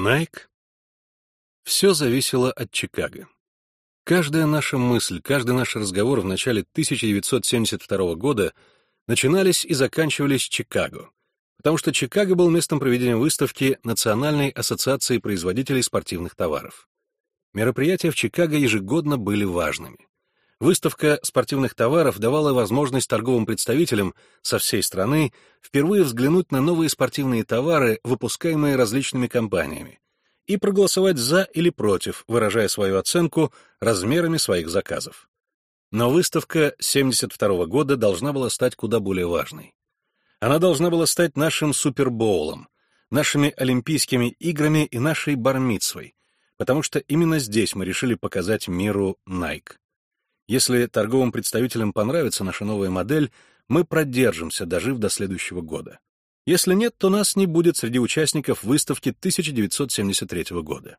Nike? Все зависело от Чикаго. Каждая наша мысль, каждый наш разговор в начале 1972 года начинались и заканчивались Чикаго, потому что Чикаго был местом проведения выставки Национальной ассоциации производителей спортивных товаров. Мероприятия в Чикаго ежегодно были важными. Выставка спортивных товаров давала возможность торговым представителям со всей страны впервые взглянуть на новые спортивные товары, выпускаемые различными компаниями, и проголосовать за или против, выражая свою оценку размерами своих заказов. Но выставка 1972 года должна была стать куда более важной. Она должна была стать нашим супербоулом, нашими Олимпийскими играми и нашей бар-мицвой, потому что именно здесь мы решили показать миру Nike. Если торговым представителям понравится наша новая модель, мы продержимся, дожив до следующего года. Если нет, то нас не будет среди участников выставки 1973 года.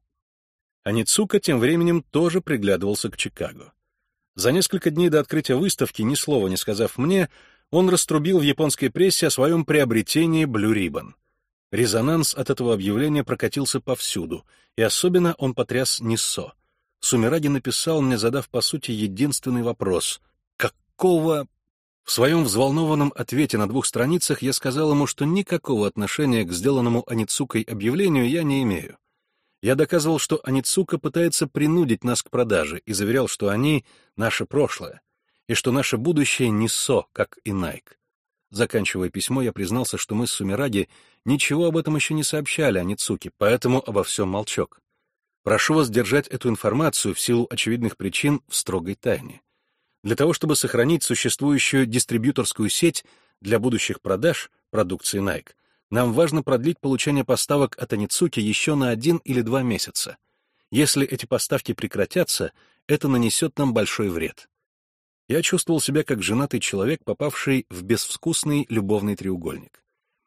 Оницука тем временем тоже приглядывался к Чикаго. За несколько дней до открытия выставки, ни слова не сказав мне, он раструбил в японской прессе о своем приобретении Blue Ribbon. Резонанс от этого объявления прокатился повсюду, и особенно он потряс Ниссо. Сумираги написал мне, задав, по сути, единственный вопрос: «Какого...» В своем взволнованном ответе на 2 страницах я сказал ему, что никакого отношения к сделанному Оницукой объявлению я не имею. Я доказывал, что Оницука пытается принудить нас к продаже, и заверял, что они — наше прошлое, и что наше будущее Ниссо, как и Nike. Заканчивая письмо, я признался, что мы с Сумираги ничего об этом еще не сообщали Оницуке, поэтому обо всем молчок. Прошу вас держать эту информацию в силу очевидных причин в строгой тайне. Для того, чтобы сохранить существующую дистрибьюторскую сеть для будущих продаж продукции Nike, нам важно продлить получение поставок от Оницуки еще на 1 или 2 месяца. Если эти поставки прекратятся, это нанесет нам большой вред. Я чувствовал себя как женатый человек, попавший в безвкусный любовный треугольник.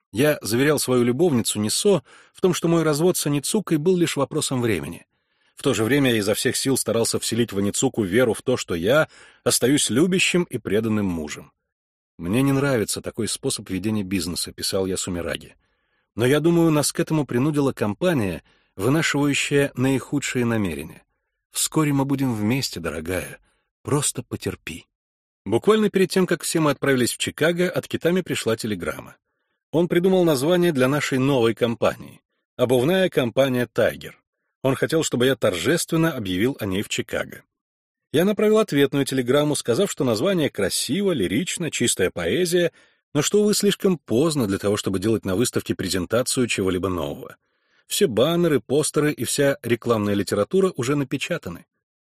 Я заверял свою любовницу Ниссо в том, что мой развод с Оницукой был лишь вопросом времени. В то же время я изо всех сил старался вселить в Оницуку веру в то, что я остаюсь любящим и преданным мужем. «Мне не нравится такой способ ведения бизнеса», — писал я Сумираги. «Но я думаю, нас к этому принудила компания, вынашивающая наихудшие намерения. Вскоре мы будем вместе, дорогая. Просто потерпи». Буквально перед тем, как все мы отправились в Чикаго, от Китами пришла телеграмма. Он придумал название для нашей новой компании — обувная компания «Тайгер». Он хотел, чтобы я торжественно объявил о ней в Чикаго. Я направил ответную телеграмму, сказав, что название красиво, лирично, чистая поэзия, но что, увы, слишком поздно для того, чтобы делать на выставке презентацию чего-либо нового. Все баннеры, постеры и вся рекламная литература уже напечатаны.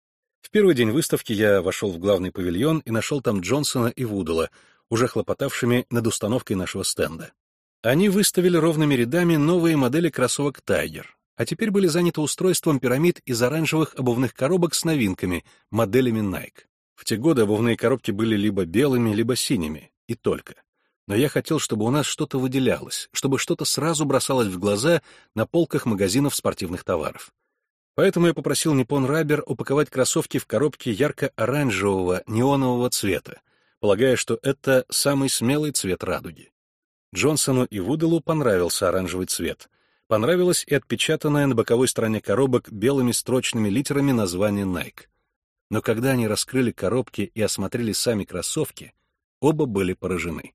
В первый день выставки я вошел в главный павильон и нашел там Джонсона и Вудала, уже хлопотавшими над установкой нашего стенда. Они выставили ровными рядами новые модели кроссовок «Тайгер», а теперь были заняты устройством пирамид из оранжевых обувных коробок с новинками, моделями Nike. В те годы обувные коробки были либо белыми, либо синими, и только. Но я хотел, чтобы у нас что-то выделялось, чтобы что-то сразу бросалось в глаза на полках магазинов спортивных товаров. Поэтому я попросил Nippon Rubber упаковать кроссовки в коробки ярко-оранжевого неонового цвета, полагая, что это самый смелый цвет радуги. Джонсону и Вудалу понравился оранжевый цвет. Понравилось и отпечатанное на боковой стороне коробок белыми строчными литерами название Nike. Но когда они раскрыли коробки и осмотрели сами кроссовки, оба были поражены.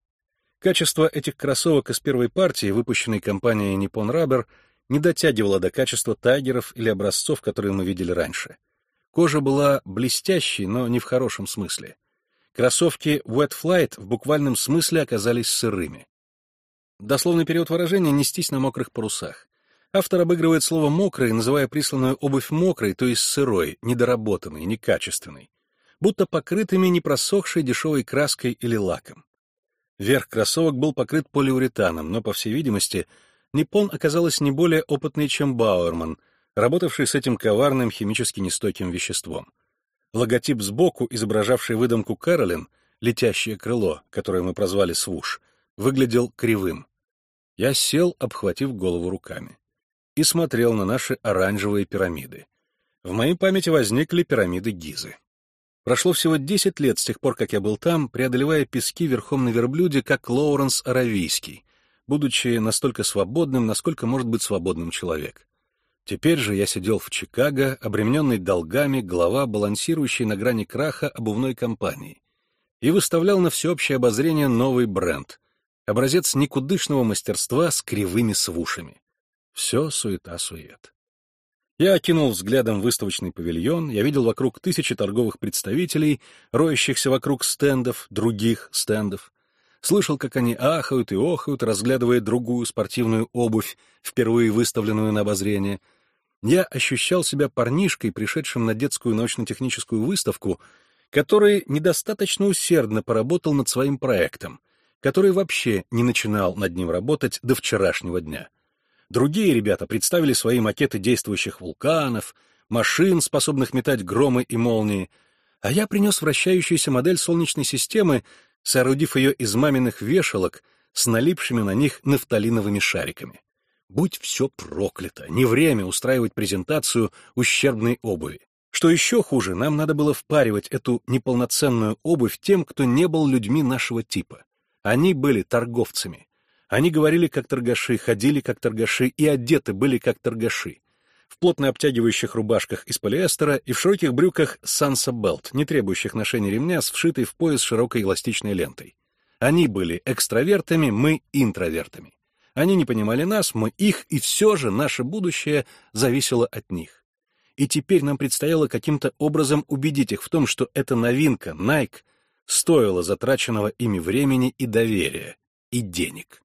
Качество этих кроссовок из первой партии, выпущенной компанией Nippon Rubber, не дотягивало до качества тайгеров или образцов, которые мы видели раньше. Кожа была блестящей, но не в хорошем смысле. Кроссовки Wet Flight в буквальном смысле оказались сырыми. Дословный перевод выражения — нестись на мокрых парусах. Автор обыгрывает слово «мокрый», называя присланную обувь мокрой, то есть сырой, недоработанной, некачественной, будто покрытыми непросохшей дешевой краской или лаком. Верх кроссовок был покрыт полиуретаном, но, по всей видимости, Nippon оказалась не более опытной, чем Бауэрман, работавший с этим коварным химически нестойким веществом. Логотип сбоку, изображавший выдумку Кэролин, летящее крыло, которое мы прозвали «Свуш», выглядел кривым. Я сел, обхватив голову руками, и смотрел на наши оранжевые пирамиды. В моей памяти возникли пирамиды Гизы. Прошло всего 10 лет с тех пор, как я был там, преодолевая пески верхом на верблюде, как Лоуренс Аравийский, будучи настолько свободным, насколько может быть свободным человек. Теперь же я сидел в Чикаго, обремененный долгами, глава, балансирующей на грани краха обувной компании, и выставлял на всеобщее обозрение новый бренд, образец никудышного мастерства с кривыми свушами. Все суета-сует. Я окинул взглядом выставочный павильон, я видел вокруг тысячи торговых представителей, роющихся вокруг стендов, других стендов. Слышал, как они ахают и охают, разглядывая другую спортивную обувь, впервые выставленную на обозрение. Я ощущал себя парнишкой, пришедшим на детскую научно-техническую выставку, который недостаточно усердно поработал над своим проектом, который вообще не начинал над ним работать до вчерашнего дня. Другие ребята представили свои макеты действующих вулканов, машин, способных метать громы и молнии, а я принес вращающуюся модель Солнечной системы, соорудив ее из маминых вешалок с налипшими на них нафталиновыми шариками. Будь все проклято, не время устраивать презентацию ущербной обуви. Что еще хуже, нам надо было впаривать эту неполноценную обувь тем, кто не был людьми нашего типа. Они были торговцами. Они говорили как торгаши, ходили как торгаши и одеты были как торгаши. В плотно обтягивающих рубашках из полиэстера и в широких брюках Sansa Belt, не требующих ношения ремня с вшитой в пояс широкой эластичной лентой. Они были экстравертами, мы интровертами. Они не понимали нас, мы их, и все же наше будущее зависело от них. И теперь нам предстояло каким-то образом убедить их в том, что эта новинка, Nike, стоила затраченного ими времени и доверия, и денег.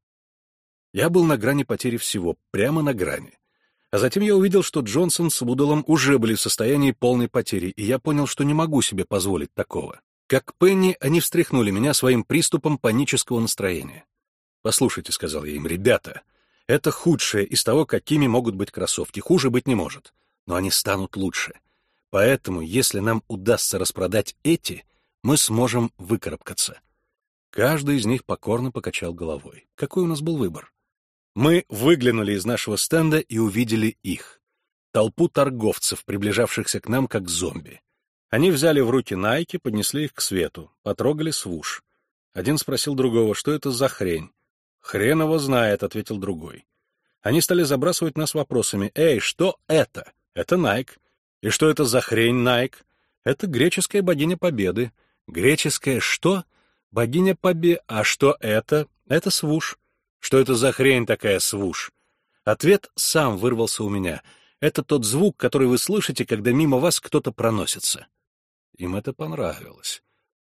Я был на грани потери всего, прямо на грани. А затем я увидел, что Джонсон с Вудалом уже были в состоянии полной потери, и я понял, что не могу себе позволить такого. Как Пенни, они встряхнули меня своим приступом панического настроения. «Послушайте», — сказал я им, — «ребята, это худшее из того, какими могут быть кроссовки, хуже быть не может, но они станут лучше. Поэтому, если нам удастся распродать эти, мы сможем выкарабкаться». Каждый из них покорно покачал головой. Какой у нас был выбор? Мы выглянули из нашего стенда и увидели их. Толпу торговцев, приближавшихся к нам как зомби. Они взяли в руки Найки, поднесли их к свету, потрогали свуш. Один спросил другого, что это за хрень. «Хрен его знает», — ответил другой. Они стали забрасывать нас вопросами. «Эй, что это?» «Это Найк». «И что это за хрень, Найк?» «Это греческая богиня Победы». «Греческая что?» «Богиня Победы». «А что это?» «Это свуш». «Что это за хрень такая, свуш?» Ответ сам вырвался у меня. Это тот звук, который вы слышите, когда мимо вас кто-то проносится. Им это понравилось.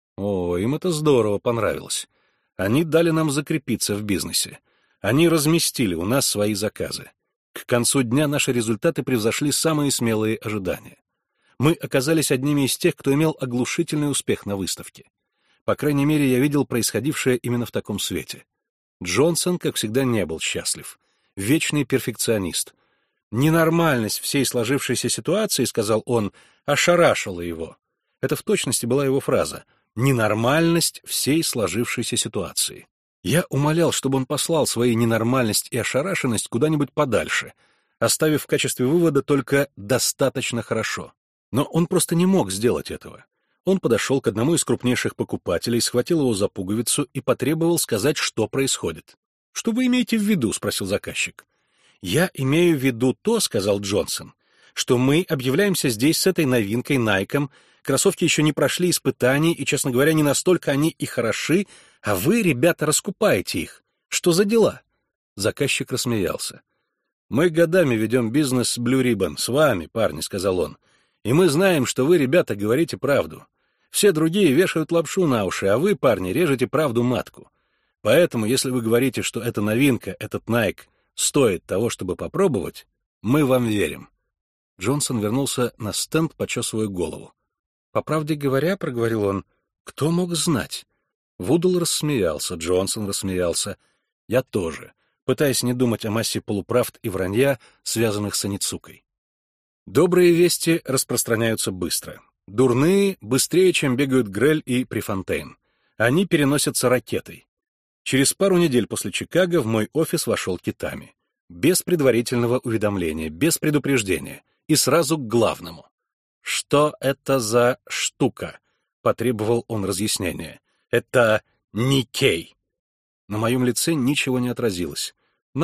О, им это здорово понравилось. Они дали нам закрепиться в бизнесе. Они разместили у нас свои заказы. К концу дня наши результаты превзошли самые смелые ожидания. Мы оказались одними из тех, кто имел оглушительный успех на выставке. По крайней мере, я видел происходившее именно в таком свете. Джонсон, как всегда, не был счастлив. Вечный перфекционист. «Ненормальность всей сложившейся ситуации, — сказал он, — ошарашила его». Это в точности была его фраза. «Ненормальность всей сложившейся ситуации». Я умолял, чтобы он послал свои ненормальность и ошарашенность куда-нибудь подальше, оставив в качестве вывода только «достаточно хорошо». Но он просто не мог сделать этого. Он подошел к одному из крупнейших покупателей, схватил его за пуговицу и потребовал сказать, что происходит. «Что вы имеете в виду?» — спросил заказчик. «Я имею в виду то, — сказал Джонсон, — что мы объявляемся здесь с этой новинкой Найком, кроссовки еще не прошли испытаний, и, честно говоря, не настолько они и хороши, а вы, ребята, раскупаете их. Что за дела?» Заказчик рассмеялся. «Мы годами ведем бизнес с Blue Ribbon, с вами, парни, — сказал он, — и мы знаем, что вы, ребята, говорите правду. Все другие вешают лапшу на уши, а вы, парни, режете правду матку. Поэтому, если вы говорите, что эта новинка, этот Nike, стоит того, чтобы попробовать, мы вам верим». Джонсон вернулся на стенд, почесывая голову. «По правде говоря, — проговорил он, — кто мог знать?» Вудл рассмеялся, Джонсон рассмеялся. Я тоже, пытаясь не думать о массе полуправд и вранья, связанных с Аницукой. Добрые вести распространяются быстро. Дурные — быстрее, чем бегают Грель и Префонтейн. Они переносятся ракетой. Через пару недель после Чикаго в мой офис вошел Китами. Без предварительного уведомления, без предупреждения. И сразу к главному. «Что это за штука?» — потребовал он разъяснения. «Это Никей». На моем лице ничего не отразилось. «Найк?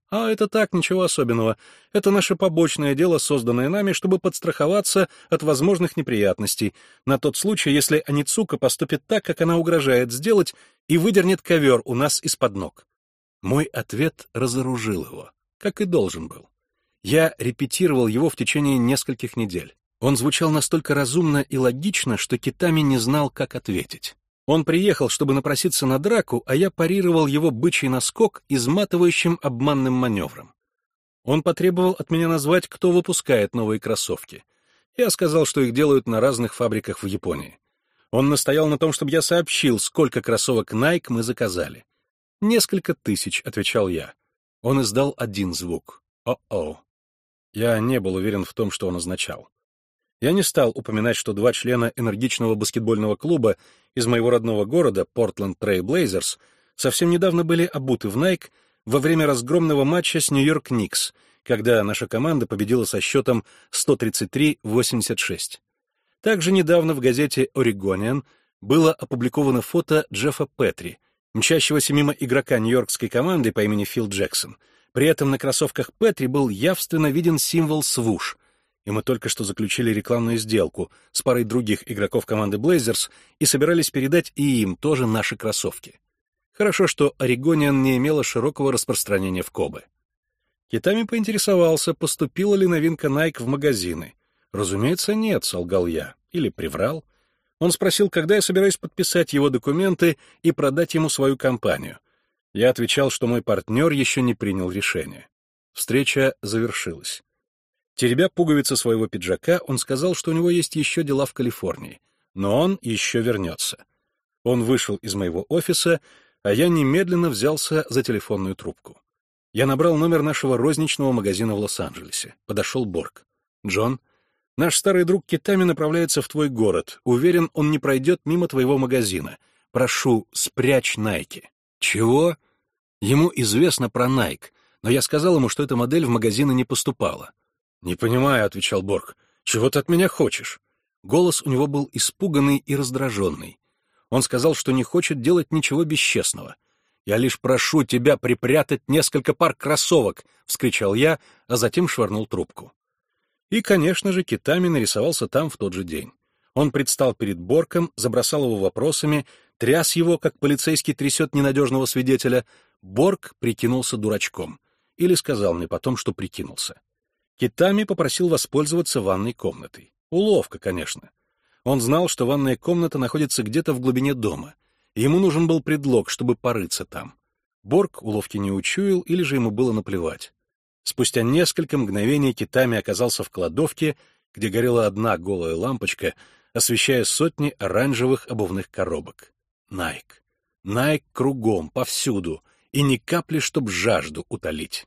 «А это так, ничего особенного. Это наше побочное дело, созданное нами, чтобы подстраховаться от возможных неприятностей, на тот случай, если Аницука поступит так, как она угрожает сделать, и выдернет ковер у нас из-под ног». Мой ответ разоружил его, как и должен был. Я репетировал его в течение нескольких недель. Он звучал настолько разумно и логично, что Китами не знал, как ответить. Он приехал, чтобы напроситься на драку, а я парировал его бычий наскок изматывающим обманным маневром. Он потребовал от меня назвать, кто выпускает новые кроссовки. Я сказал, что их делают на разных фабриках в Японии. Он настоял на том, чтобы я сообщил, сколько кроссовок Nike мы заказали. «Несколько тысяч», — отвечал я. Он издал один звук. «О-о». Я не был уверен в том, что он означал. Я не стал упоминать, что два члена энергичного баскетбольного клуба из моего родного города, Portland Trail Blazers, совсем недавно были обуты в Nike во время разгромного матча с Нью-Йорк Никс, когда наша команда победила со счетом 133-86. Также недавно в газете «Орегониан» было опубликовано фото Джеффа Петри, мчащегося мимо игрока нью-йоркской команды по имени Фил Джексон. При этом на кроссовках Петри был явственно виден символ «свуш», и мы только что заключили рекламную сделку с парой других игроков команды Blazers и собирались передать и им тоже наши кроссовки. Хорошо, что Орегониан не имела широкого распространения в Кобе. Китами поинтересовался, поступила ли новинка Nike в магазины. «Разумеется, нет», — солгал я, или приврал. Он спросил, когда я собираюсь подписать его документы и продать ему свою компанию. Я отвечал, что мой партнер еще не принял решение. Встреча завершилась. Теребя пуговицы своего пиджака, он сказал, что у него есть еще дела в Калифорнии, но он еще вернется. Он вышел из моего офиса, а я немедленно взялся за телефонную трубку. Я набрал номер нашего розничного магазина в Лос-Анджелесе. Подошел Борг. «Джон, наш старый друг Китами направляется в твой город. Уверен, он не пройдет мимо твоего магазина. Прошу, спрячь Найки». «Чего?» Ему известно про Найк, но я сказал ему, что эта модель в магазины не поступала. «Не понимаю», — отвечал Борг. «Чего ты от меня хочешь?» Голос у него был испуганный и раздраженный. Он сказал, что не хочет делать ничего бесчестного. «Я лишь прошу тебя припрятать несколько пар кроссовок!» — вскричал я, а затем швырнул трубку. И, конечно же, Китами нарисовался там в тот же день. Он предстал перед Борком, забросал его вопросами, тряс его, как полицейский трясет ненадежного свидетеля. Борк прикинулся дурачком. Или сказал мне потом, что прикинулся. Китами попросил воспользоваться ванной комнатой. Уловка, конечно. Он знал, что ванная комната находится где-то в глубине дома, и ему нужен был предлог, чтобы порыться там. Борг уловки не учуял, или же ему было наплевать. Спустя несколько мгновений Китами оказался в кладовке, где горела одна голая лампочка, освещая сотни оранжевых обувных коробок. Найк. Найк кругом, повсюду, и ни капли, чтоб жажду утолить.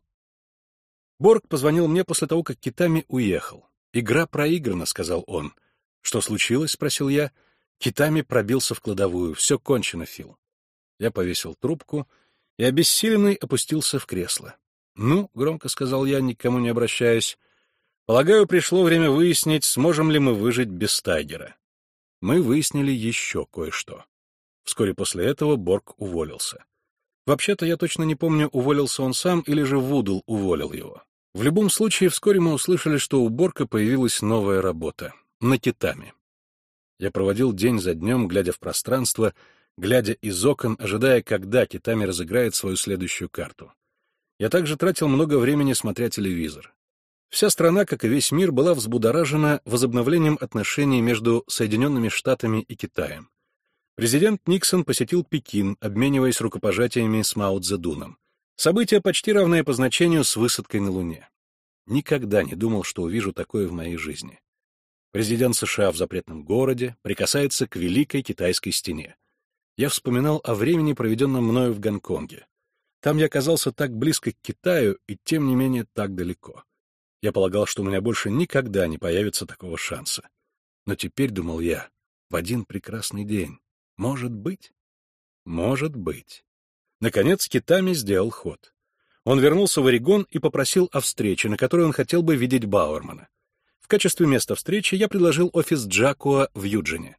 Борг позвонил мне после того, как Китами уехал. «Игра проиграна», — сказал он. «Что случилось?» — спросил я. Китами пробился в кладовую. «Все кончено, Фил». Я повесил трубку и, обессиленный, опустился в кресло. «Ну», — громко сказал я, никому не обращаясь, «полагаю, пришло время выяснить, сможем ли мы выжить без Тайгера». Мы выяснили еще кое-что. Вскоре после этого Борг уволился. Вообще-то, я точно не помню, уволился он сам или же Вудл уволил его. В любом случае, вскоре мы услышали, что у Борка появилась новая работа — на Китами. Я проводил день за днем, глядя в пространство, глядя из окон, ожидая, когда Китами разыграет свою следующую карту. Я также тратил много времени, смотря телевизор. Вся страна, как и весь мир, была взбудоражена возобновлением отношений между Соединенными Штатами и Китаем. Президент Никсон посетил Пекин, обмениваясь рукопожатиями с Мао Цзэдуном. Событие почти равное по значению с высадкой на Луне. Никогда не думал, что увижу такое в моей жизни. Президент США в запретном городе прикасается к Великой Китайской стене. Я вспоминал о времени, проведенном мною в Гонконге. Там я оказался так близко к Китаю и, тем не менее, так далеко. Я полагал, что у меня больше никогда не появится такого шанса. Но теперь, думал я, в один прекрасный день. Может быть? Может быть. Наконец, Китами сделал ход. Он вернулся в Орегон и попросил о встрече, на которой он хотел бы видеть Бауэрмана. В качестве места встречи я предложил офис Джакуа в Юджине.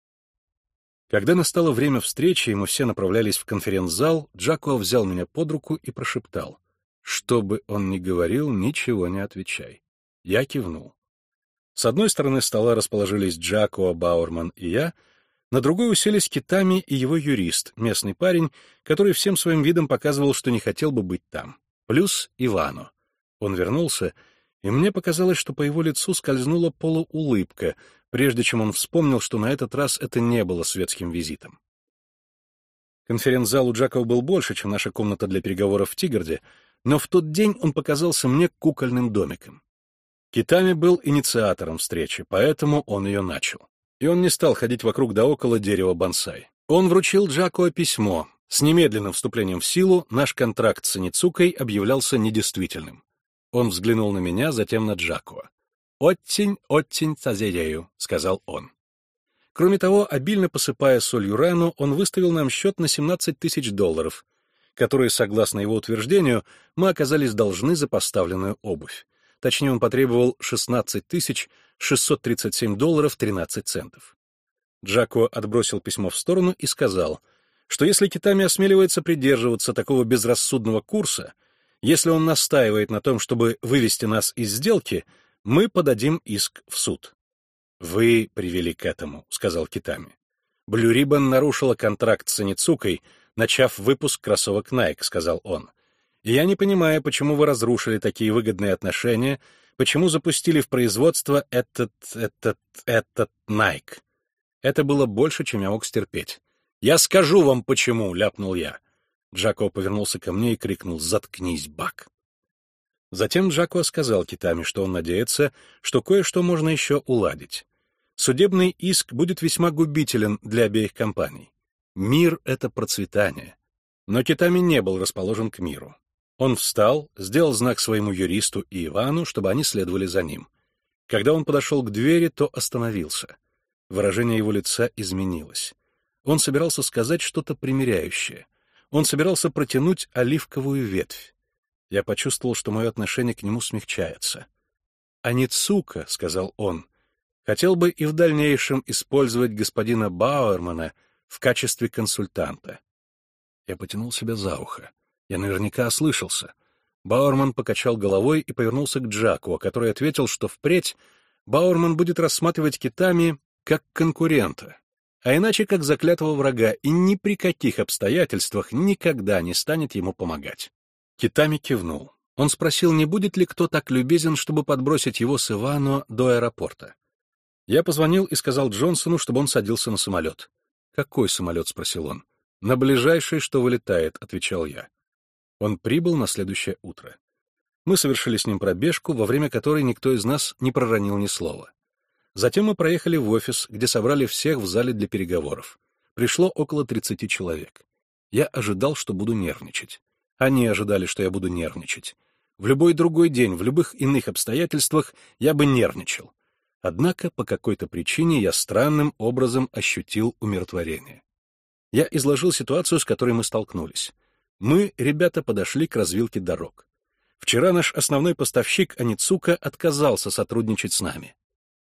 Когда настало время встречи, и мы все направлялись в конференц-зал, Джакуа взял меня под руку и прошептал. Что бы он ни говорил, ничего не отвечай. Я кивнул. С одной стороны стола расположились Джакоа, Бауэрман и я, на другой уселись Китами и его юрист, местный парень, который всем своим видом показывал, что не хотел бы быть там. Плюс Ивано. Он вернулся, и мне показалось, что по его лицу скользнула полуулыбка, прежде чем он вспомнил, что на этот раз это не было светским визитом. Конференц-зал у Джакоа был больше, чем наша комната для переговоров в Тигарде, но в тот день он показался мне кукольным домиком. Китами был инициатором встречи, поэтому он ее начал. И он не стал ходить вокруг да около дерева бонсай. Он вручил Джакоа письмо. С немедленным вступлением в силу наш контракт с Аницукой объявлялся недействительным. Он взглянул на меня, затем на Джакоа. «Очень сожалею», — сказал он. Кроме того, обильно посыпая солью рану, он выставил нам счет на $17 000, которые, согласно его утверждению, мы оказались должны за поставленную обувь. Точнее, он потребовал $16 637 13 центов. Джакоа отбросил письмо в сторону и сказал, что если Китами осмеливается придерживаться такого безрассудного курса, если он настаивает на том, чтобы вывести нас из сделки, мы подадим иск в суд. «Вы привели к этому», — сказал Китами. «Блю Риббон нарушила контракт с Аницукой, начав выпуск кроссовок Nike», — сказал он. «И я не понимаю, почему вы разрушили такие выгодные отношения, почему запустили в производство этот Nike. Это было больше, чем я мог стерпеть». «Я скажу вам, почему», — ляпнул я. Джакоа повернулся ко мне и крикнул: «Заткнись, Бак!». Затем Джакоа сказал Китами, что он надеется, что кое-что можно еще уладить. Судебный иск будет весьма губителен для обеих компаний. Мир — это процветание. Но Китами не был расположен к миру. Он встал, сделал знак своему юристу и Ивану, чтобы они следовали за ним. Когда он подошел к двери, то остановился. Выражение его лица изменилось. Он собирался сказать что-то примиряющее. Он собирался протянуть оливковую ветвь. Я почувствовал, что мое отношение к нему смягчается. «Аницука», — сказал он, — «хотел бы и в дальнейшем использовать господина Бауэрмана в качестве консультанта». Я потянул себя за ухо. Я наверняка ослышался. Бауэрман покачал головой и повернулся к Джакоа, который ответил, что впредь Бауэрман будет рассматривать Китами как конкурента, а иначе как заклятого врага, и ни при каких обстоятельствах никогда не станет ему помогать. Китами кивнул. Он спросил, не будет ли кто так любезен, чтобы подбросить его с Ивано до аэропорта. Я позвонил и сказал Джонсону, чтобы он садился на самолет. «Какой самолет?» — спросил он. «На ближайший, что вылетает», — отвечал я. Он прибыл на следующее утро. Мы совершили с ним пробежку, во время которой никто из нас не проронил ни слова. Затем мы проехали в офис, где собрали всех в зале для переговоров. Пришло около 30 человек. Я ожидал, что буду нервничать. Они ожидали, что я буду нервничать. В любой другой день, в любых иных обстоятельствах я бы нервничал. Однако по какой-то причине я странным образом ощутил умиротворение. Я изложил ситуацию, с которой мы столкнулись. Мы, ребята, подошли к развилке дорог. Вчера наш основной поставщик Аницука отказался сотрудничать с нами.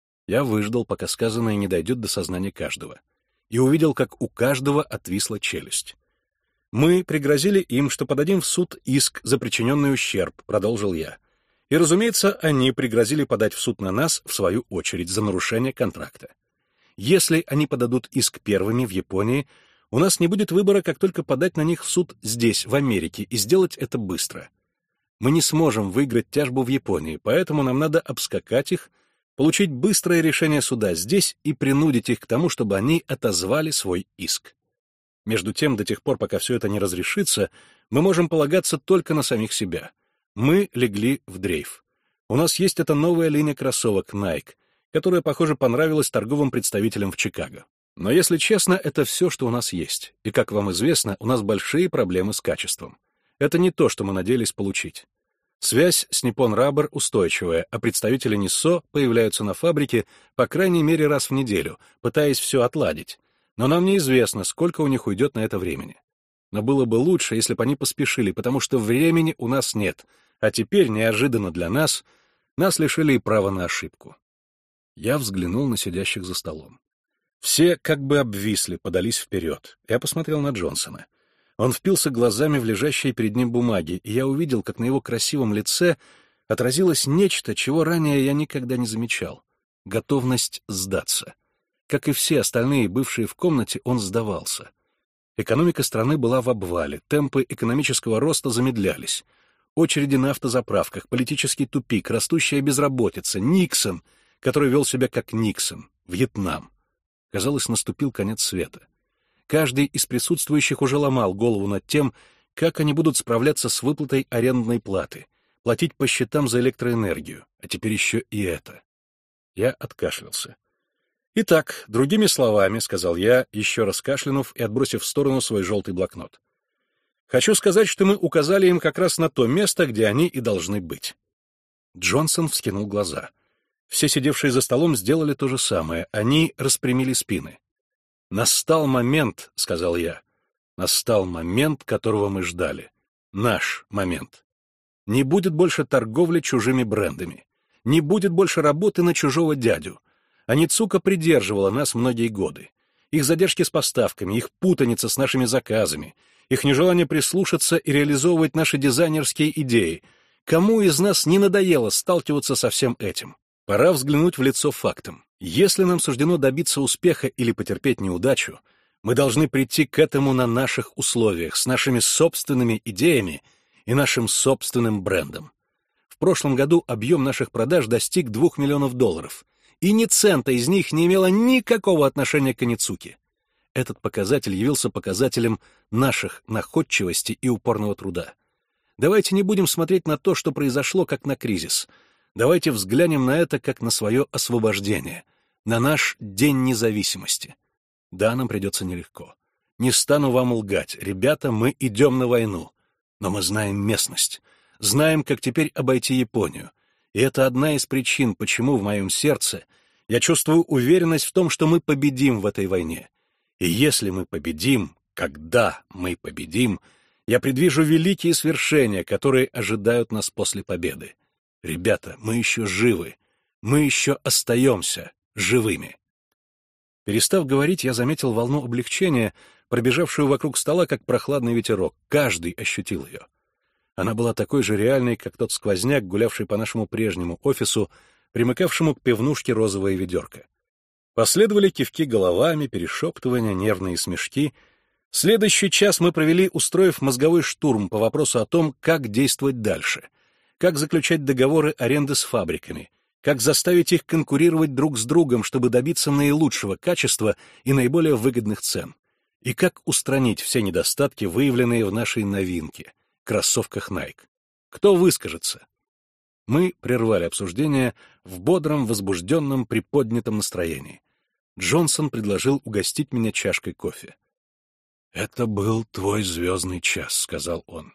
Я выждал, пока сказанное не дойдет до сознания каждого, и увидел, как у каждого отвисла челюсть. «Мы пригрозили им, что подадим в суд иск за причиненный ущерб», — продолжил я. И, разумеется, они пригрозили подать в суд на нас, в свою очередь, за нарушение контракта. Если они подадут иск первыми в Японии, у нас не будет выбора, как только подать на них в суд здесь, в Америке, и сделать это быстро. Мы не сможем выиграть тяжбу в Японии, поэтому нам надо обскакать их, получить быстрое решение суда здесь и принудить их к тому, чтобы они отозвали свой иск. Между тем, до тех пор, пока все это не разрешится, мы можем полагаться только на самих себя. Мы легли в дрейф. У нас есть эта новая линия кроссовок Nike, которая, похоже, понравилась торговым представителям в Чикаго. Но, если честно, это все, что у нас есть. И, как вам известно, у нас большие проблемы с качеством. Это не то, что мы надеялись получить. Связь с Nippon Rubber устойчивая, а представители Nisso появляются на фабрике по крайней мере раз в неделю, пытаясь все отладить. Но нам неизвестно, сколько у них уйдет на это времени. Но было бы лучше, если бы они поспешили, потому что времени у нас нет, а теперь, неожиданно для нас, нас лишили и права на ошибку. Я взглянул на сидящих за столом. Все как бы обвисли, подались вперед. Я посмотрел на Джонсона. Он впился глазами в лежащие перед ним бумаги, и я увидел, как на его красивом лице отразилось нечто, чего ранее я никогда не замечал — готовность сдаться. Как и все остальные, бывшие в комнате, он сдавался. Экономика страны была в обвале, темпы экономического роста замедлялись. Очереди на автозаправках, политический тупик, растущая безработица, Никсон, который вел себя как Никсон, Вьетнам. Казалось, наступил конец света. Каждый из присутствующих уже ломал голову над тем, как они будут справляться с выплатой арендной платы, платить по счетам за электроэнергию, а теперь еще и это. Я откашлялся. «Итак, другими словами, — сказал я, еще раз кашлянув и отбросив в сторону свой желтый блокнот, — хочу сказать, что мы указали им как раз на то место, где они и должны быть». Джонсон вскинул глаза. Все сидевшие за столом сделали то же самое. Они распрямили спины. «Настал момент, — сказал я, — настал момент, которого мы ждали. Наш момент. Не будет больше торговли чужими брендами. Не будет больше работы на чужого дядю. Аницука придерживала нас многие годы. Их задержки с поставками, их путаница с нашими заказами, их нежелание прислушаться и реализовывать наши дизайнерские идеи. Кому из нас не надоело сталкиваться со всем этим? Пора взглянуть в лицо фактам. Если нам суждено добиться успеха или потерпеть неудачу, мы должны прийти к этому на наших условиях, с нашими собственными идеями и нашим собственным брендом. В прошлом году объем наших продаж достиг $2 миллионов, и ни цента из них не имело никакого отношения к Аницуке. Этот показатель явился показателем наших находчивости и упорного труда. Давайте не будем смотреть на то, что произошло, как на кризис. Давайте взглянем на это, как на свое освобождение, на наш День независимости. Да, нам придется нелегко. Не стану вам лгать, ребята, мы идем на войну. Но мы знаем местность, знаем, как теперь обойти Японию. И это одна из причин, почему в моем сердце я чувствую уверенность в том, что мы победим в этой войне. И если мы победим, когда мы победим, я предвижу великие свершения, которые ожидают нас после победы. Ребята, мы еще живы, мы еще остаемся живыми. Перестав говорить, я заметил волну облегчения, пробежавшую вокруг стола, как прохладный ветерок. Каждый ощутил ее. Она была такой же реальной, как тот сквозняк, гулявший по нашему прежнему офису, примыкавшему к пивнушке «Розовое ведерко». Последовали кивки головами, перешептывания, нервные смешки. Следующий час мы провели, устроив мозговой штурм по вопросу о том, как действовать дальше, как заключать договоры аренды с фабриками, как заставить их конкурировать друг с другом, чтобы добиться наилучшего качества и наиболее выгодных цен, и как устранить все недостатки, выявленные в нашей новинке — кроссовках Nike. Кто выскажется? Мы прервали обсуждение в бодром, возбужденном, приподнятом настроении. Джонсон предложил угостить меня чашкой кофе. «Это был твой звездный час», — сказал он.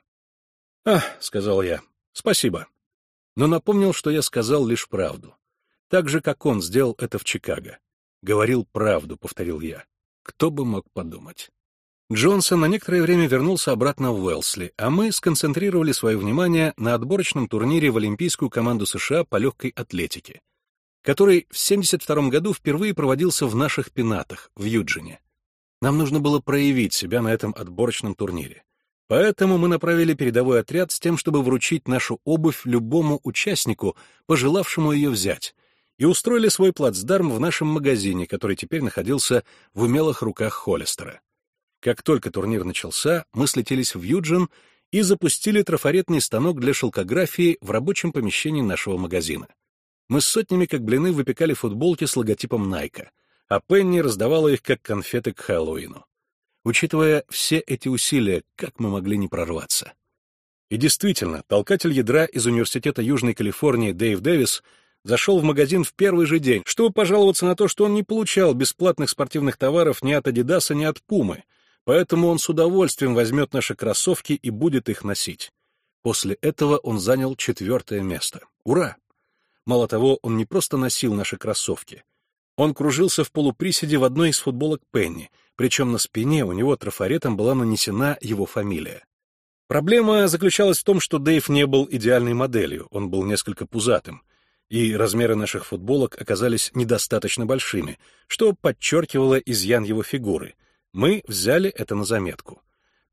— сказал я, — спасибо. Но напомнил, что я сказал лишь правду. Так же, как он сделал это в Чикаго. Говорил правду, — повторил я. Кто бы мог подумать. Джонсон на некоторое время вернулся обратно в Уэлсли, а мы сконцентрировали свое внимание на отборочном турнире в Олимпийскую команду США по легкой атлетике, который в 1972 году впервые проводился в наших пенатах, в Юджине. Нам нужно было проявить себя на этом отборочном турнире. Поэтому мы направили передовой отряд с тем, чтобы вручить нашу обувь любому участнику, пожелавшему ее взять, и устроили свой плацдарм в нашем магазине, который теперь находился в умелых руках Холлистера. Как только турнир начался, мы слетелись в Юджин и запустили трафаретный станок для шелкографии в рабочем помещении нашего магазина. Мы с сотнями, как блины, выпекали футболки с логотипом Найка, а Пенни раздавала их как конфеты к Хэллоуину. Учитывая все эти усилия, как мы могли не прорваться? И действительно, толкатель ядра из Университета Южной Калифорнии Дэйв Дэвис зашел в магазин в первый же день, чтобы пожаловаться на то, что он не получал бесплатных спортивных товаров ни от Адидаса, ни от Пумы, поэтому он с удовольствием возьмет наши кроссовки и будет их носить. После этого он занял 4-е место. Ура! Мало того, он не просто носил наши кроссовки. Он кружился в полуприседе в одной из футболок Пенни, причем на спине у него трафаретом была нанесена его фамилия. Проблема заключалась в том, что Дэйв не был идеальной моделью, он был несколько пузатым, и размеры наших футболок оказались недостаточно большими, что подчеркивало изъян его фигуры. Мы взяли это на заметку.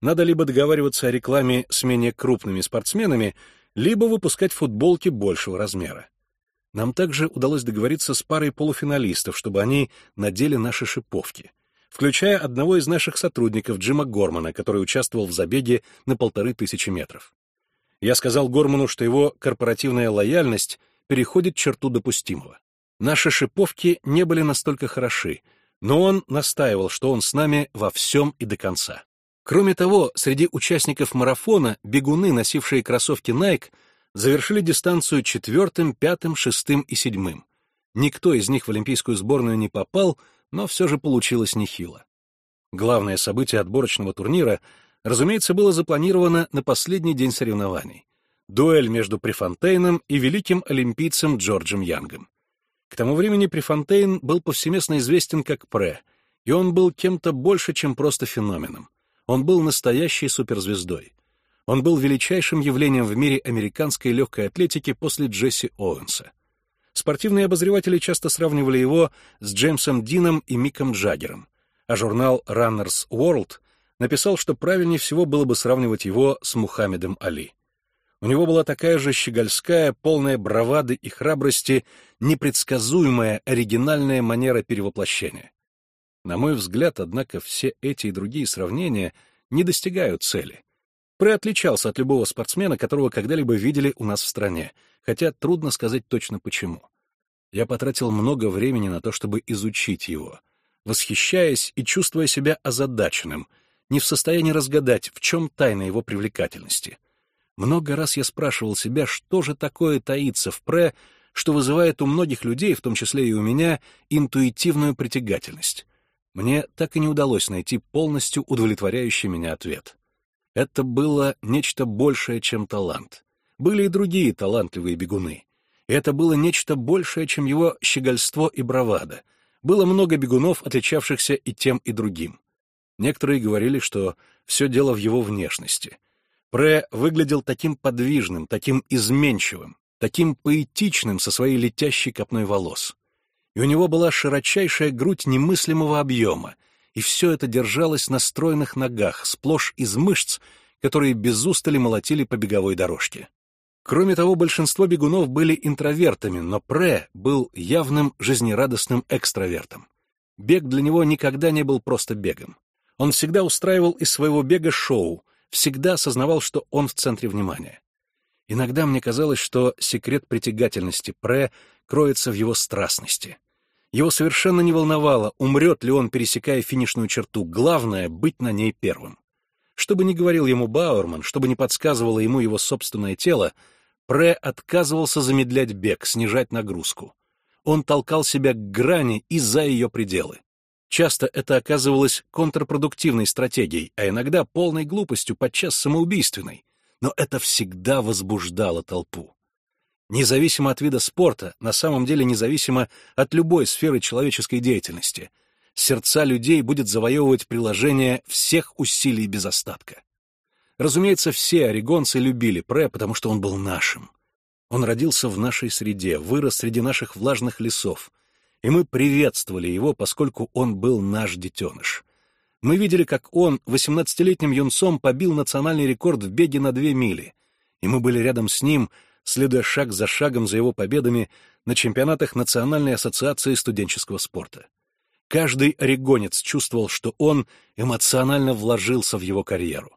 Надо либо договариваться о рекламе с менее крупными спортсменами, либо выпускать футболки большего размера. Нам также удалось договориться с парой полуфиналистов, чтобы они надели наши шиповки, включая одного из наших сотрудников, Джима Гормана, который участвовал в забеге на 1500 метров. Я сказал Горману, что его корпоративная лояльность переходит черту допустимого. Наши шиповки не были настолько хороши, но он настаивал, что он с нами во всем и до конца. Кроме того, среди участников марафона бегуны, носившие кроссовки Nike, завершили дистанцию 4-м, 5-м, 6-м и 7-м. Никто из них в олимпийскую сборную не попал, но все же получилось нехило. Главное событие отборочного турнира, разумеется, было запланировано на последний день соревнований — дуэль между Префонтейном и великим олимпийцем Джорджем Янгом. К тому времени Префонтейн был повсеместно известен как Пре, и он был кем-то больше, чем просто феноменом. Он был настоящей суперзвездой. Он был величайшим явлением в мире американской легкой атлетики после Джесси Оуэнса. Спортивные обозреватели часто сравнивали его с Джеймсом Дином и Миком Джаггером, а журнал Runner's World написал, что правильнее всего было бы сравнивать его с Мухаммедом Али. У него была такая же щегольская, полная бравады и храбрости, непредсказуемая, оригинальная манера перевоплощения. На мой взгляд, однако, все эти и другие сравнения не достигают цели. Пре отличался от любого спортсмена, которого когда-либо видели у нас в стране, хотя трудно сказать точно почему. Я потратил много времени на то, чтобы изучить его, восхищаясь и чувствуя себя озадаченным, не в состоянии разгадать, в чем тайна его привлекательности. Много раз я спрашивал себя, что же такое таится в Пре, что вызывает у многих людей, в том числе и у меня, интуитивную притягательность. Мне так и не удалось найти полностью удовлетворяющий меня ответ. Это было нечто большее, чем талант. Были и другие талантливые бегуны. И это было нечто большее, чем его щегольство и бравада. Было много бегунов, отличавшихся и тем, и другим. Некоторые говорили, что все дело в его внешности. Пре выглядел таким подвижным, таким изменчивым, таким поэтичным со своей летящей копной волос. И у него была широчайшая грудь немыслимого объема, и все это держалось на стройных ногах, сплошь из мышц, которые без устали молотили по беговой дорожке. Кроме того, большинство бегунов были интровертами, но Пре был явным жизнерадостным экстравертом. Бег для него никогда не был просто бегом. Он всегда устраивал из своего бега шоу, всегда осознавал, что он в центре внимания. Иногда мне казалось, что секрет притягательности Пре кроется в его страстности. Его совершенно не волновало, умрет ли он, пересекая финишную черту. Главное — быть на ней первым. Что бы ни говорил ему Бауэрман, что бы ни подсказывало ему его собственное тело, Пре отказывался замедлять бег, снижать нагрузку. Он толкал себя к грани и за ее пределы. Часто это оказывалось контрпродуктивной стратегией, а иногда полной глупостью, подчас самоубийственной. Но это всегда возбуждало толпу. Независимо от вида спорта, на самом деле независимо от любой сферы человеческой деятельности, сердца людей будет завоевывать приложение всех усилий без остатка. Разумеется, все орегонцы любили Пре, потому что он был нашим. Он родился в нашей среде, вырос среди наших влажных лесов, и мы приветствовали его, поскольку он был наш детеныш. Мы видели, как он 18-летним юнцом побил национальный рекорд в беге на 2 мили, и мы были рядом с ним, следуя шаг за шагом за его победами на чемпионатах Национальной ассоциации студенческого спорта. Каждый орегонец чувствовал, что он эмоционально вложился в его карьеру.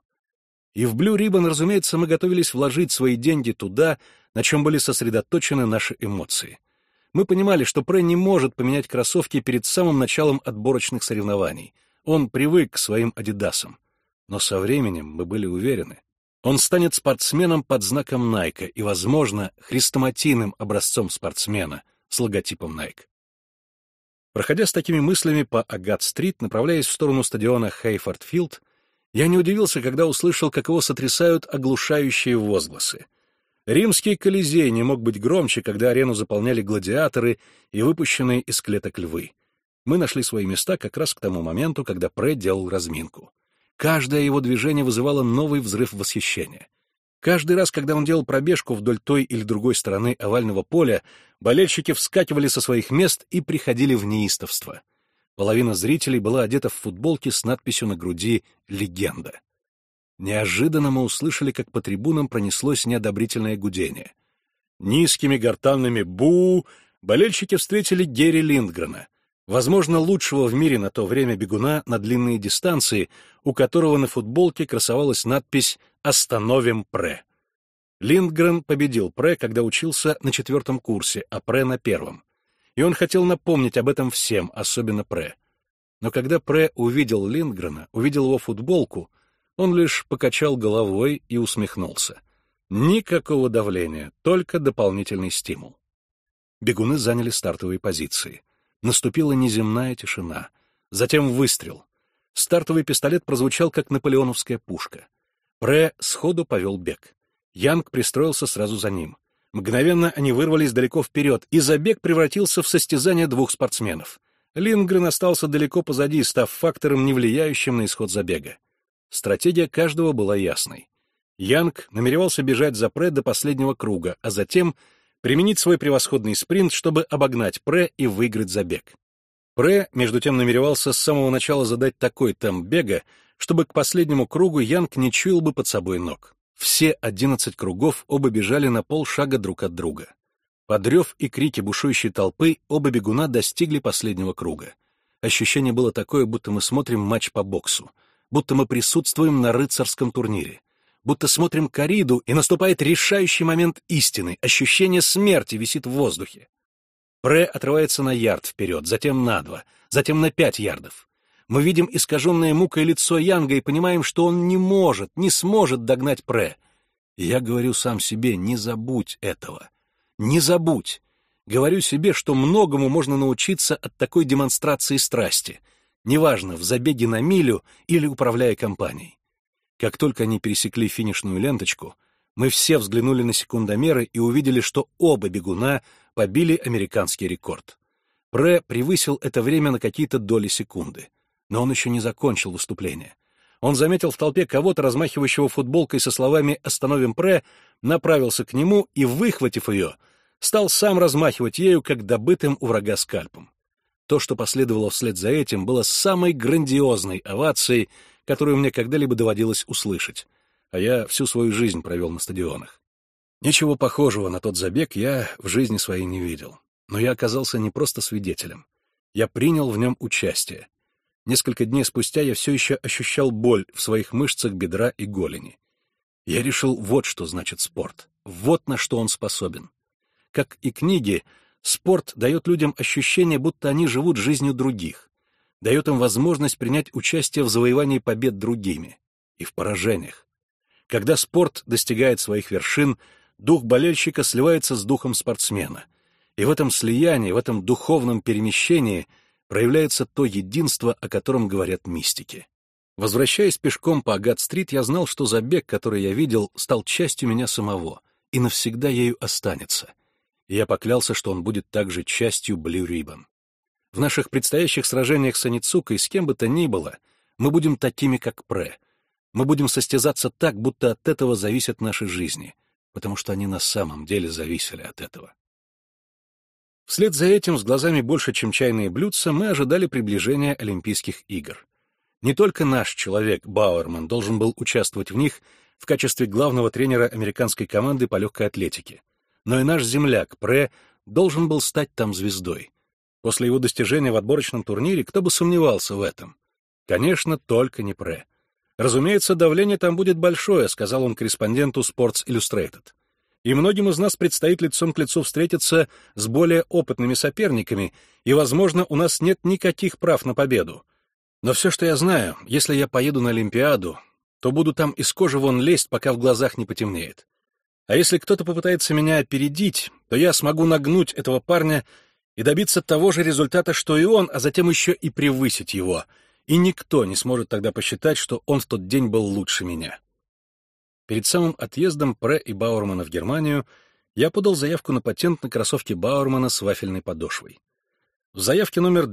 И в Blue Ribbon, разумеется, мы готовились вложить свои деньги туда, на чем были сосредоточены наши эмоции. Мы понимали, что Пре не может поменять кроссовки перед самым началом отборочных соревнований. Он привык к своим адидасам. Но со временем мы были уверены, он станет спортсменом под знаком Nike и, возможно, хрестоматийным образцом спортсмена с логотипом Nike. Проходя с такими мыслями по Агат-стрит, направляясь в сторону стадиона Хейфорд-Филд, я не удивился, когда услышал, как его сотрясают оглушающие возгласы. Римский Колизей не мог быть громче, когда арену заполняли гладиаторы и выпущенные из клеток львы. Мы нашли свои места как раз к тому моменту, когда Пре делал разминку. Каждое его движение вызывало новый взрыв восхищения. Каждый раз, когда он делал пробежку вдоль той или другой стороны овального поля, болельщики вскакивали со своих мест и приходили в неистовство. Половина зрителей была одета в футболки с надписью на груди «Легенда». Неожиданно мы услышали, как по трибунам пронеслось неодобрительное гудение. Низкими гортанными «бу» болельщики встретили Герри Линдгрена, возможно, лучшего в мире на то время бегуна на длинные дистанции, у которого на футболке красовалась надпись «Остановим Пре». Линдгрен победил Пре, когда учился на 4-м курсе, а Пре на 1-м. И он хотел напомнить об этом всем, особенно Пре. Но когда Пре увидел Линдгрена, увидел его футболку, он лишь покачал головой и усмехнулся. Никакого давления, только дополнительный стимул. Бегуны заняли стартовые позиции. Наступила неземная тишина. Затем выстрел. Стартовый пистолет прозвучал, как наполеоновская пушка. Пре сходу повел бег. Янг пристроился сразу за ним. Мгновенно они вырвались далеко вперед, и забег превратился в состязание двух спортсменов. Линдгрен остался далеко позади, став фактором, не влияющим на исход забега. Стратегия каждого была ясной. Янг намеревался бежать за Пре до последнего круга, а затем применить свой превосходный спринт, чтобы обогнать Пре и выиграть забег. Пре, между тем, намеревался с самого начала задать такой темп бега, чтобы к последнему кругу Янг не чуял бы под собой ног. Все 11 кругов оба бежали на полшага друг от друга. Под рев и крики бушующей толпы оба бегуна достигли последнего круга. Ощущение было такое, будто мы смотрим матч по боксу, будто мы присутствуем на рыцарском турнире, будто смотрим корриду, и наступает решающий момент истины, ощущение смерти висит в воздухе. Пре отрывается на ярд вперед, затем на 2, затем на 5 ярдов. Мы видим искаженное мукой лицо Янга и понимаем, что он не сможет догнать Пре. И я говорю сам себе: не забудь этого. Не забудь. Говорю себе, что многому можно научиться от такой демонстрации страсти, неважно, в забеге на милю или управляя компанией. Как только они пересекли финишную ленточку, мы все взглянули на секундомеры и увидели, что оба бегуна побили американский рекорд. Пре превысил это время на какие-то доли секунды. Но он еще не закончил выступление. Он заметил в толпе кого-то, размахивающего футболкой со словами «Остановим Пре», направился к нему и, выхватив ее, стал сам размахивать ею, как добытым у врага скальпом. То, что последовало вслед за этим, было самой грандиозной овацией, которую мне когда-либо доводилось услышать, а я всю свою жизнь провел на стадионах. Ничего похожего на тот забег я в жизни своей не видел, но я оказался не просто свидетелем. Я принял в нем участие. Несколько дней спустя я все еще ощущал боль в своих мышцах бедра и голени. Я решил, вот что значит спорт, вот на что он способен. Как и книги, спорт дает людям ощущение, будто они живут жизнью других, дает им возможность принять участие в завоевании побед другими и в поражениях. Когда спорт достигает своих вершин, дух болельщика сливается с духом спортсмена, и в этом слиянии, в этом духовном перемещении проявляется то единство, о котором говорят мистики. Возвращаясь пешком по Агат-стрит, я знал, что забег, который я видел, стал частью меня самого и навсегда ею останется. И я поклялся, что он будет также частью Blue Ribbon. В наших предстоящих сражениях с Аницукой, с кем бы то ни было, мы будем такими, как Пре. Мы будем состязаться так, будто от этого зависят наши жизни, потому что они на самом деле зависели от этого. Вслед за этим, с глазами больше, чем чайные блюдца, мы ожидали приближения Олимпийских игр. Не только наш человек, Бауэрман, должен был участвовать в них в качестве главного тренера американской команды по легкой атлетике, но и наш земляк, Пре, должен был стать там звездой. После его достижения в отборочном турнире кто бы сомневался в этом? Конечно, только не Пре. «Разумеется, давление там будет большое», — сказал он корреспонденту Sports Illustrated. «И многим из нас предстоит лицом к лицу встретиться с более опытными соперниками, и, возможно, у нас нет никаких прав на победу. Но все, что я знаю, если я поеду на Олимпиаду, то буду там из кожи вон лезть, пока в глазах не потемнеет. А если кто-то попытается меня опередить, то я смогу нагнуть этого парня и добиться того же результата, что и он, а затем еще и превысить его, и никто не сможет тогда посчитать, что он в тот день был лучше меня». Перед самым отъездом Пре и Бауэрмана в Германию я подал заявку на патент на кроссовки Бауэрмана с вафельной подошвой. В заявке номер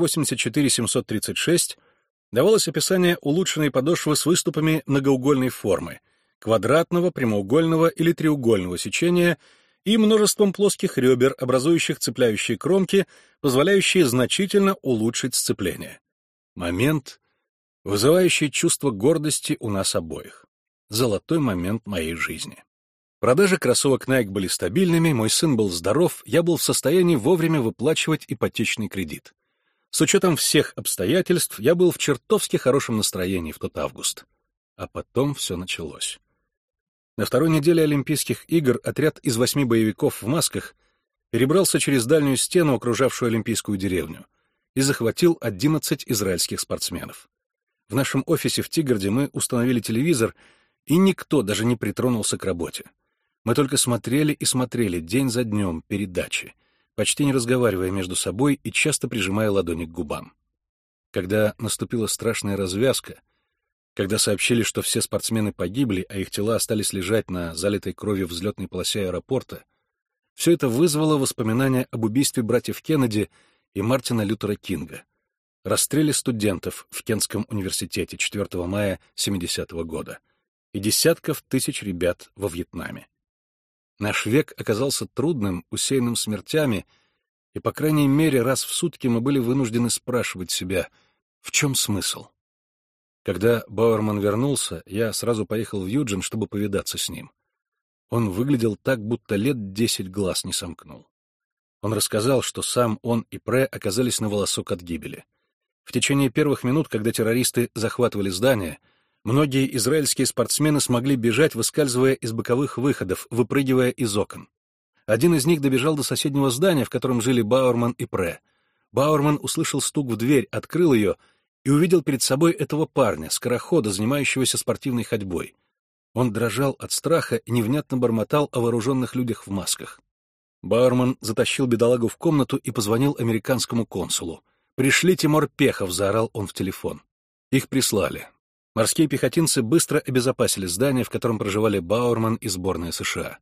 284-736 давалось описание улучшенной подошвы с выступами многоугольной формы, квадратного, прямоугольного или треугольного сечения и множеством плоских ребер, образующих цепляющие кромки, позволяющие значительно улучшить сцепление. Момент, вызывающий чувство гордости у нас обоих. Золотой момент моей жизни. Продажи кроссовок Nike были стабильными, мой сын был здоров, я был в состоянии вовремя выплачивать ипотечный кредит. С учетом всех обстоятельств, я был в чертовски хорошем настроении в тот август. А потом все началось. На второй неделе Олимпийских игр отряд из 8 боевиков в масках перебрался через дальнюю стену, окружавшую Олимпийскую деревню, и захватил 11 израильских спортсменов. В нашем офисе в Тигорде мы установили телевизор, и никто даже не притронулся к работе. Мы только смотрели и смотрели день за днем передачи, почти не разговаривая между собой и часто прижимая ладони к губам. Когда наступила страшная развязка, когда сообщили, что все спортсмены погибли, а их тела остались лежать на залитой кровью взлетной полосе аэропорта, все это вызвало воспоминания об убийстве братьев Кеннеди и Мартина Лютера Кинга, расстреле студентов в Кентском университете 4 мая 70-го года и десятков тысяч ребят во Вьетнаме. Наш век оказался трудным, усеянным смертями, и, по крайней мере, раз в сутки мы были вынуждены спрашивать себя, в чем смысл. Когда Бауэрман вернулся, я сразу поехал в Юджин, чтобы повидаться с ним. Он выглядел так, будто лет 10 глаз не сомкнул. Он рассказал, что сам он и Пре оказались на волосок от гибели. В течение первых минут, когда террористы захватывали здание, многие израильские спортсмены смогли бежать, выскальзывая из боковых выходов, выпрыгивая из окон. Один из них добежал до соседнего здания, в котором жили Бауэрман и Пре. Бауэрман услышал стук в дверь, открыл ее и увидел перед собой этого парня, скорохода, занимающегося спортивной ходьбой. Он дрожал от страха и невнятно бормотал о вооруженных людях в масках. Бауэрман затащил бедолагу в комнату и позвонил американскому консулу. «Пришлите морпехов!» — заорал он в телефон. Их прислали. Морские пехотинцы быстро обезопасили здание, в котором проживали Бауэрман и сборная США.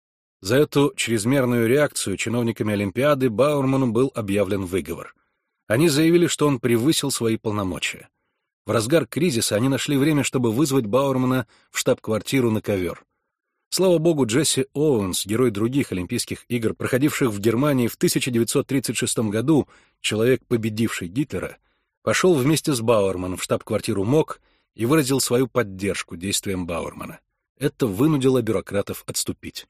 За эту чрезмерную реакцию чиновниками Олимпиады Бауэрману был объявлен выговор. Они заявили, что он превысил свои полномочия. В разгар кризиса они нашли время, чтобы вызвать Бауэрмана в штаб-квартиру на ковер. Слава богу, Джесси Оуэнс, герой других Олимпийских игр, проходивших в Германии в 1936 году, человек, победивший Гитлера, пошел вместе с Бауэрманом в штаб-квартиру МОК и выразил свою поддержку действиям Бауэрмана. Это вынудило бюрократов отступить.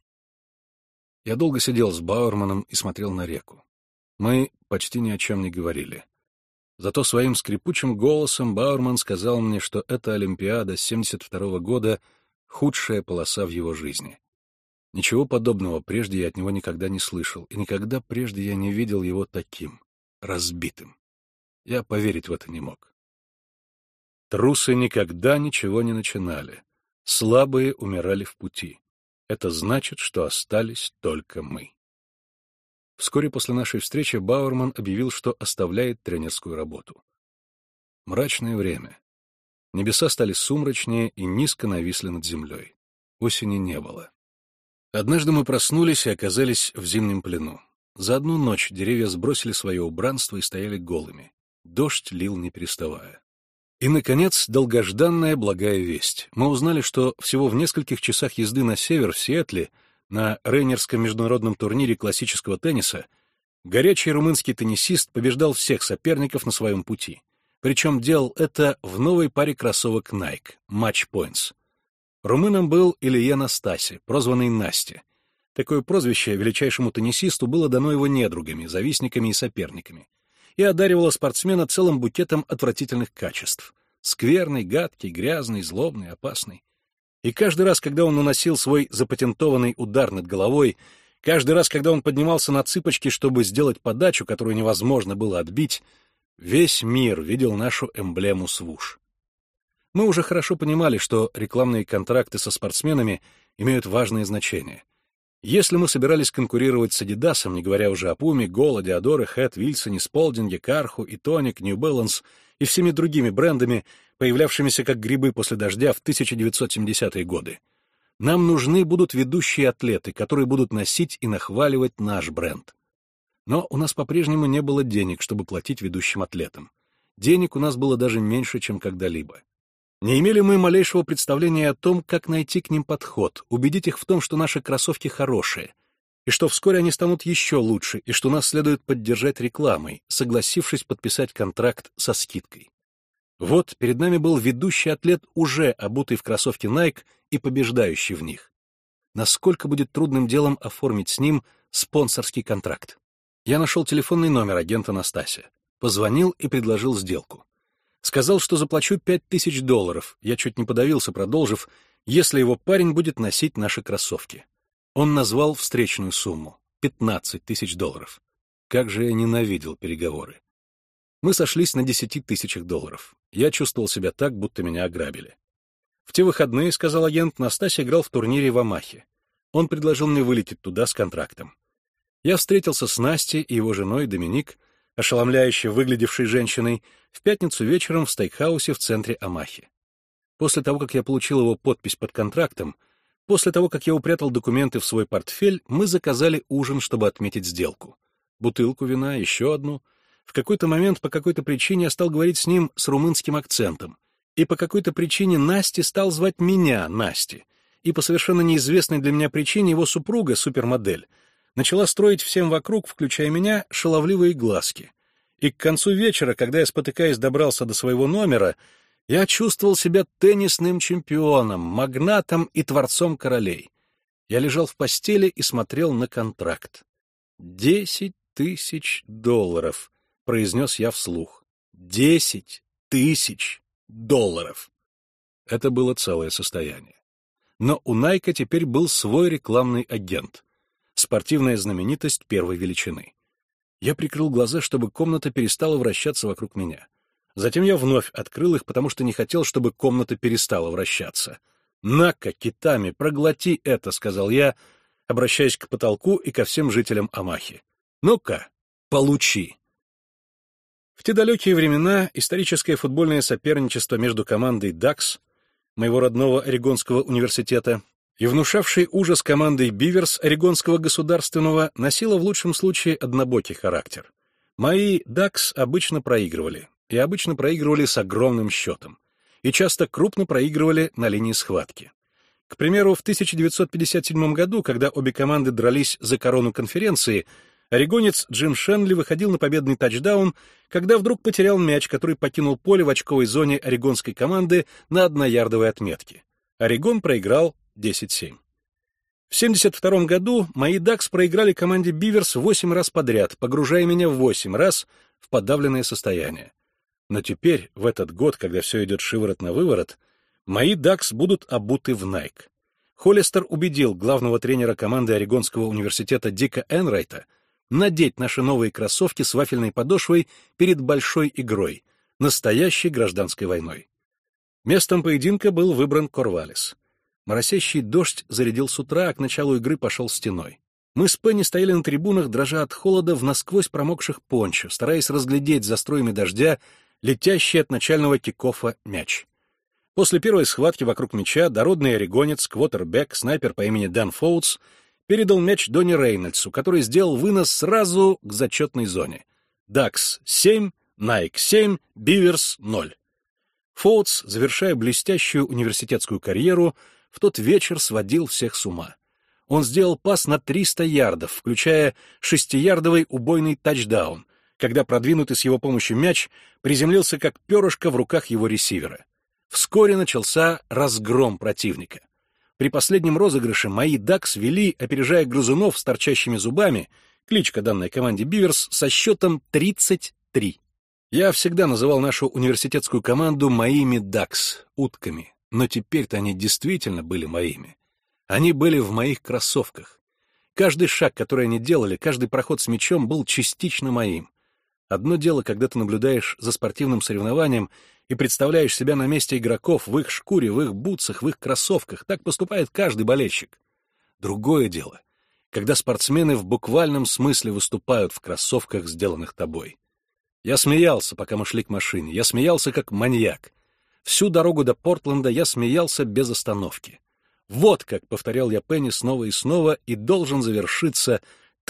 Я долго сидел с Бауэрманом и смотрел на реку. Мы почти ни о чем не говорили. Зато своим скрипучим голосом Бауэрман сказал мне, что эта Олимпиада с 1972 года — худшая полоса в его жизни. Ничего подобного прежде я от него никогда не слышал, и никогда прежде я не видел его таким, разбитым. Я поверить в это не мог. Трусы никогда ничего не начинали. Слабые умирали в пути. Это значит, что остались только мы. Вскоре после нашей встречи Бауэрман объявил, что оставляет тренерскую работу. Мрачное время. Небеса стали сумрачнее и низко нависли над землей. Осени не было. Однажды мы проснулись и оказались в зимнем плену. За одну ночь деревья сбросили свое убранство и стояли голыми. Дождь лил не переставая. И, наконец, долгожданная благая весть. Мы узнали, что всего в нескольких часах езды на север, в Сиэтле, на Рейнерском международном турнире классического тенниса, горячий румынский теннисист побеждал всех соперников на своем пути. Причем делал это в новой паре кроссовок Nike, Match Points. Румыном был Илья Настаси, прозванный Настя. Такое прозвище величайшему теннисисту было дано его недругами, завистниками и соперниками, и одаривало спортсмена целым букетом отвратительных качеств. Скверный, гадкий, грязный, злобный, опасный. И каждый раз, когда он наносил свой запатентованный удар над головой, каждый раз, когда он поднимался на цыпочки, чтобы сделать подачу, которую невозможно было отбить, весь мир видел нашу эмблему свуш. Мы уже хорошо понимали, что рекламные контракты со спортсменами имеют важное значение. Если мы собирались конкурировать с Адидасом, не говоря уже о Пуме, Голо, Диодоре, Хэт, Вильсоне, Сполдинге, Карху, Итоник, Нью Баланс и всеми другими брендами, появлявшимися как грибы после дождя в 1970-е годы, нам нужны будут ведущие атлеты, которые будут носить и нахваливать наш бренд. Но у нас по-прежнему не было денег, чтобы платить ведущим атлетам. Денег у нас было даже меньше, чем когда-либо. Не имели мы малейшего представления о том, как найти к ним подход, убедить их в том, что наши кроссовки хорошие, и что вскоре они станут еще лучше, и что нас следует поддержать рекламой, согласившись подписать контракт со скидкой. Вот перед нами был ведущий атлет, уже обутый в кроссовки Nike и побеждающий в них. Насколько будет трудным делом оформить с ним спонсорский контракт? Я нашел телефонный номер агента Настасия, позвонил и предложил сделку. Сказал, что заплачу $5000, я чуть не подавился, продолжив, если его парень будет носить наши кроссовки. Он назвал встречную сумму — $15 000. Как же я ненавидел переговоры. Мы сошлись на $10 000. Я чувствовал себя так, будто меня ограбили. В те выходные, сказал агент, Настасья играл в турнире в Омахе. Он предложил мне вылететь туда с контрактом. Я встретился с Настей и его женой Доминик, ошеломляюще выглядевшей женщиной, в пятницу вечером в стейкхаусе в центре Омахи. После того, как я получил его подпись под контрактом, после того, как я упрятал документы в свой портфель, мы заказали ужин, чтобы отметить сделку. Бутылку вина, еще одну. В какой-то момент по какой-то причине я стал говорить с ним с румынским акцентом, и по какой-то причине Насти стал звать меня Насти, и по совершенно неизвестной для меня причине его супруга, супермодель, начала строить всем вокруг, включая меня, шаловливые глазки. И к концу вечера, когда я, спотыкаясь, добрался до своего номера, я чувствовал себя теннисным чемпионом, магнатом и творцом королей. Я лежал в постели и смотрел на контракт. $10 000, произнес я вслух. $10 000. Это было целое состояние. Но у Найка теперь был свой рекламный агент. Спортивная знаменитость первой величины. Я прикрыл глаза, чтобы комната перестала вращаться вокруг меня. Затем я вновь открыл их, потому что не хотел, чтобы комната перестала вращаться. «На-ка, китами, проглоти это», — сказал я, обращаясь к потолку и ко всем жителям Омахи. «Ну-ка, получи». В те далекие времена историческое футбольное соперничество между командой «Дакс», моего родного Орегонского университета, и внушавшей ужас командой «Биверс» Орегонского государственного носило в лучшем случае однобокий характер. Мои «Дакс» обычно проигрывали, и обычно проигрывали с огромным счетом, и часто крупно проигрывали на линии схватки. К примеру, в 1957 году, когда обе команды дрались за корону конференции, орегонец Джим Шенли выходил на победный тачдаун, когда вдруг потерял мяч, который покинул поле в очковой зоне орегонской команды на 1-ярдовой отметке. Орегон проиграл 10-7. В 1972 году мои «Дакс» проиграли команде «Биверс» 8 раз подряд, погружая меня в 8 раз в подавленное состояние. Но теперь, в этот год, когда все идет шиворот на выворот, мои «Дакс» будут обуты в Nike. Холлистер убедил главного тренера команды Орегонского университета Дика Энрайта надеть наши новые кроссовки с вафельной подошвой перед большой игрой, настоящей гражданской войной. Местом поединка был выбран Корвалис. Моросящий дождь зарядил с утра, а к началу игры пошел стеной. Мы с Пенни стояли на трибунах, дрожа от холода в насквозь промокших пончо, стараясь разглядеть за струями дождя летящий от начального кик-оффа мяч. После первой схватки вокруг мяча дородный орегонец, квотербек, снайпер по имени Дэн Фоутс передал мяч Донни Рейнольдсу, который сделал вынос сразу к зачетной зоне. «Дакс 7, Найк 7, Биверс 0». Фоутс, завершая блестящую университетскую карьеру, в тот вечер сводил всех с ума. Он сделал пас на 300 ярдов, включая 6-ярдовый убойный тачдаун, когда продвинутый с его помощью мяч приземлился как перышко в руках его ресивера. Вскоре начался разгром противника. При последнем розыгрыше мои «Дакс» вели, опережая грызунов с торчащими зубами, кличка данной команде «Биверс», со счетом 33. Я всегда называл нашу университетскую команду моими «Дакс», утками, но теперь-то они действительно были моими. Они были в моих кроссовках. Каждый шаг, который они делали, каждый проход с мячом был частично моим. Одно дело, когда ты наблюдаешь за спортивным соревнованием и представляешь себя на месте игроков в их шкуре, в их бутсах, в их кроссовках. Так поступает каждый болельщик. Другое дело, когда спортсмены в буквальном смысле выступают в кроссовках, сделанных тобой. Я смеялся, пока мы шли к машине. Я смеялся, как маньяк. Всю дорогу до Портленда я смеялся без остановки. Вот как, повторял я Пенни снова и снова, и должен завершиться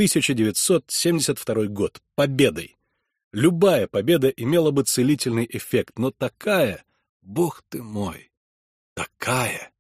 1972 год победой. Любая победа имела бы целительный эффект, но такая, бог ты мой, такая...